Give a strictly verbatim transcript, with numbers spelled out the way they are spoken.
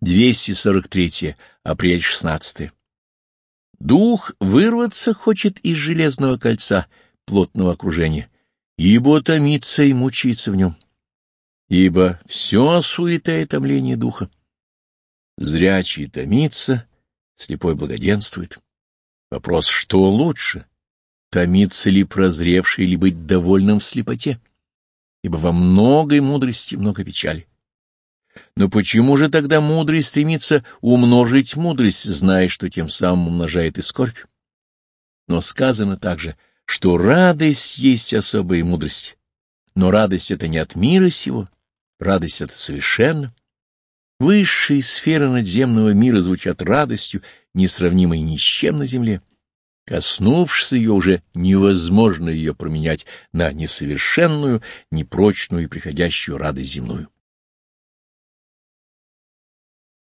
двести сорок третье. Апрель шестнадцатое. Дух вырваться хочет из железного кольца плотного окружения, ибо томится и мучается в нем. Ибо все суета и томление духа. Зрячий томится, слепой благоденствует. Вопрос, что лучше, томиться ли прозревший, или быть довольным в слепоте? Ибо во многой мудрости много печали. Но почему же тогда мудрый стремится умножить мудрость, зная, что тем самым умножает и скорбь? Но сказано также, что радость есть особая мудрость. Но радость — это не от мира сего, радость — это совершенно. Высшие сферы надземного мира звучат радостью, несравнимой ни с чем на земле. Коснувшись ее, уже невозможно ее променять на несовершенную, непрочную и приходящую радость земную.